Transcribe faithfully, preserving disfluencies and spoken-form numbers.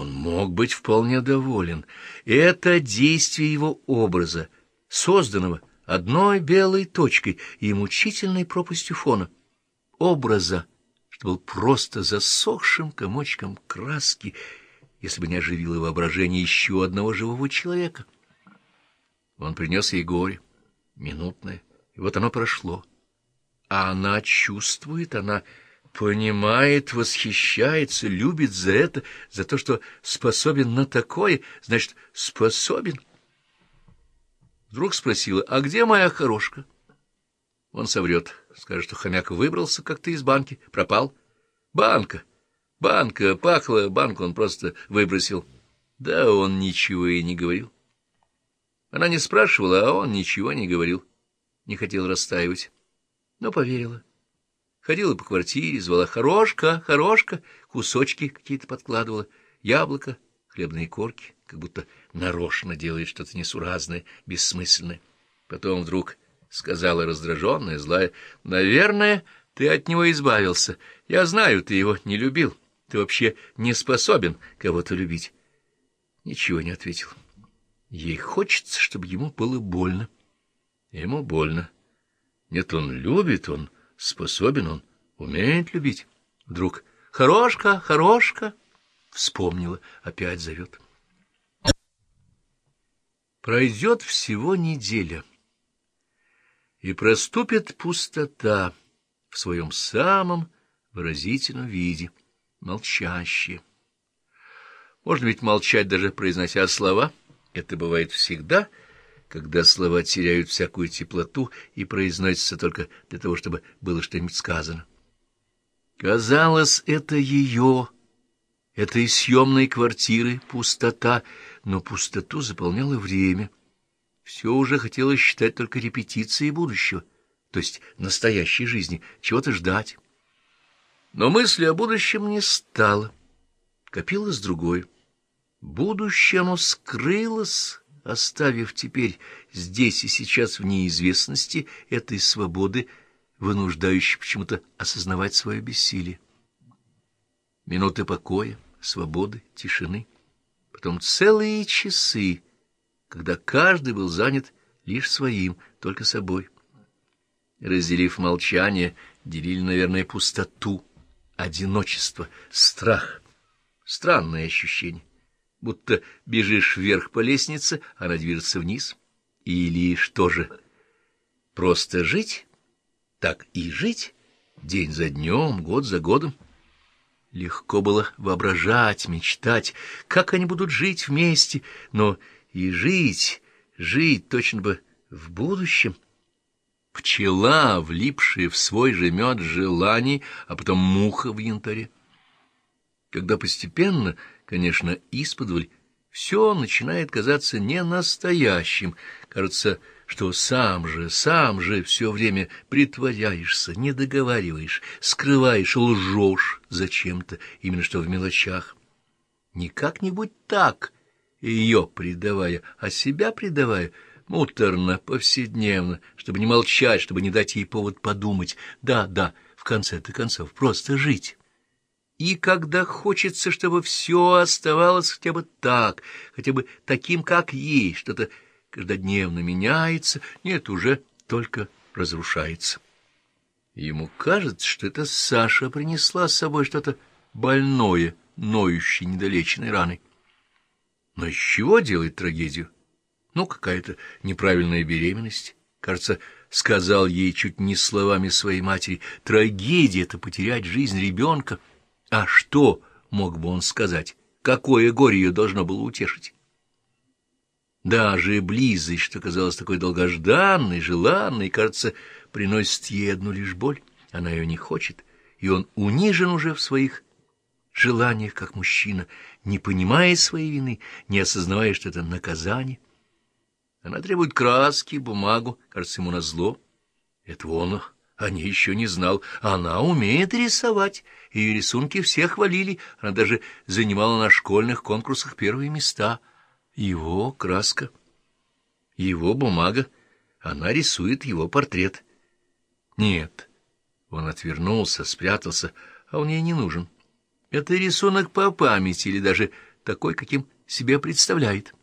Он мог быть вполне доволен. Это действие его образа, созданного одной белой точкой и мучительной пропастью фона. Образа, что был просто засохшим комочком краски, если бы не оживило воображение еще одного живого человека. Он принес ей горе, минутное, и вот оно прошло. А она чувствует, она понимает, восхищается, любит за это, за то, что способен на такое, значит, способен. Вдруг спросила: «А где моя хорошка?» Он соврет, скажет, что хомяк выбрался как-то из банки, пропал. Банка, банка пахла, банку он просто выбросил. Да он ничего и не говорил. Она не спрашивала, а он ничего не говорил, не хотел расстаивать, но поверила. Ходила по квартире, звала: «Хорошка, хорошка», кусочки какие-то подкладывала, яблоко, хлебные корки, как будто нарочно делает что-то несуразное, бессмысленное. Потом вдруг сказала раздраженная, злая: «Наверное, ты от него избавился. Я знаю, ты его не любил. Ты вообще не способен кого-то любить». Ничего не ответил. Ей хочется, чтобы ему было больно. Ему больно. Нет, он любит, он способен, он умеет любить. Вдруг: «Хорошка, хорошка», вспомнила, опять зовет. Пройдет всего неделя, и проступит пустота в своем самом выразительном виде, молчащая. Можно ведь молчать, даже произнося слова. Это бывает всегда, когда слова теряют всякую теплоту и произносятся только для того, чтобы было что-нибудь сказано. Казалось, это ее, этой съемной квартиры пустота, но пустоту заполняло время. Все уже хотелось считать только репетицией будущего, то есть настоящей жизни, чего-то ждать. Но мысли о будущем не стало, копилось другое. Будущее оно скрылось, оставив теперь здесь и сейчас в неизвестности этой свободы, вынуждающей почему-то осознавать свое бессилие. Минуты покоя, свободы, тишины, потом целые часы, когда каждый был занят лишь своим, только собой. Разделив молчание, делили, наверное, пустоту, одиночество, страх. Странное ощущение, будто бежишь вверх по лестнице, а она движется вниз. Или что же, просто жить? Так и жить, день за днем, год за годом. Легко было воображать, мечтать, как они будут жить вместе, но и жить, жить точно бы в будущем. Пчела, влипшая в свой же мед желаний, а потом муха в янтаре. Когда постепенно, конечно, исподволь, все начинает казаться ненастоящим, кажется, что сам же, сам же все время притворяешься, не договариваешь, скрываешь, лжешь зачем-то, именно что в мелочах. Не как-нибудь так, ее предавая, а себя предавая, муторно, повседневно, чтобы не молчать, чтобы не дать ей повод подумать. Да, да, в конце-то концов, просто жить. И когда хочется, чтобы все оставалось хотя бы так, хотя бы таким, как есть, что-то каждодневно меняется, нет, уже только разрушается. Ему кажется, что это Саша принесла с собой что-то больное, ноющее недолеченной раной. Но из чего делать трагедию? Ну, какая-то неправильная беременность. Кажется, сказал ей чуть не словами своей матери: трагедия — это потерять жизнь ребенка. А что мог бы он сказать? Какое горе ее должно было утешить? Даже близость, что казалась такой долгожданной, желанной, кажется, приносит ей одну лишь боль. Она ее не хочет, и он унижен уже в своих желаниях, как мужчина, не понимая своей вины, не осознавая, что это наказание. Она требует краски, бумагу, кажется, ему назло. Этого он о ней еще не знал. Она умеет рисовать, ее рисунки все хвалили, она даже занимала на школьных конкурсах первые места. Его краска, его бумага, она рисует его портрет. Нет, он отвернулся, спрятался, а он ей не нужен. Это рисунок по памяти или даже такой, каким себе представляет.